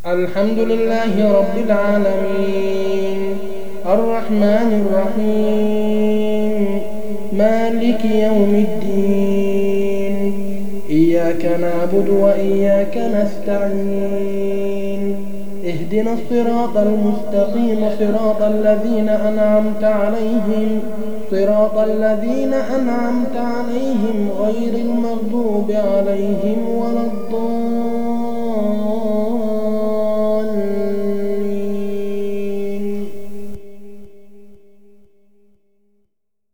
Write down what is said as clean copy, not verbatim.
الحمد لله رب العالمين الرحمن الرحيم مالك يوم الدين إياك نعبد وإياك نستعين اهدنا الصراط المستقيم صراط الذين أنعمت عليهم غير المغضوب عليهم ولا الضالين